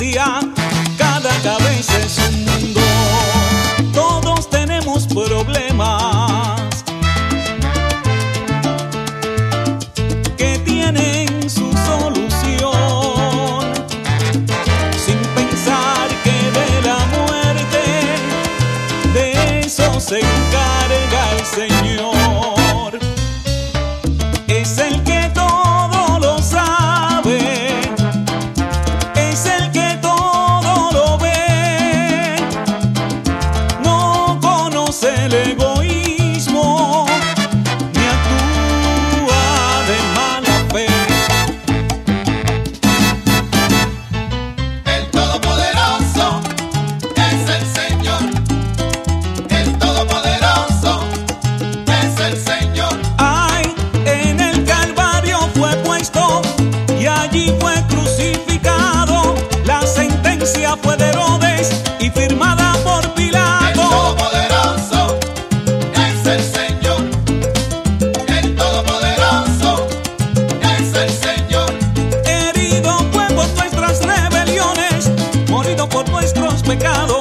sentencia, cada cabeza es un mundo. Todos tenemos problemas que tienen su solución, sin pensar que de la muerte, de eso se encarga el Señor. Es el que todo lo sabe, es el que todo lo ve, no conoce el egoísmo, ni actúa de mala fe. El Todopoderoso es el Señor, el Todopoderoso es el Señor. Ay, en el Calvario fue puesto y allí fue crucificado. La sentencia fue de Herodes y firmada por El Pilato. Todopoderoso es el Señor, el Todopoderoso es el Señor. Herido fue por nuestras rebeliones, morido por nuestros pecados.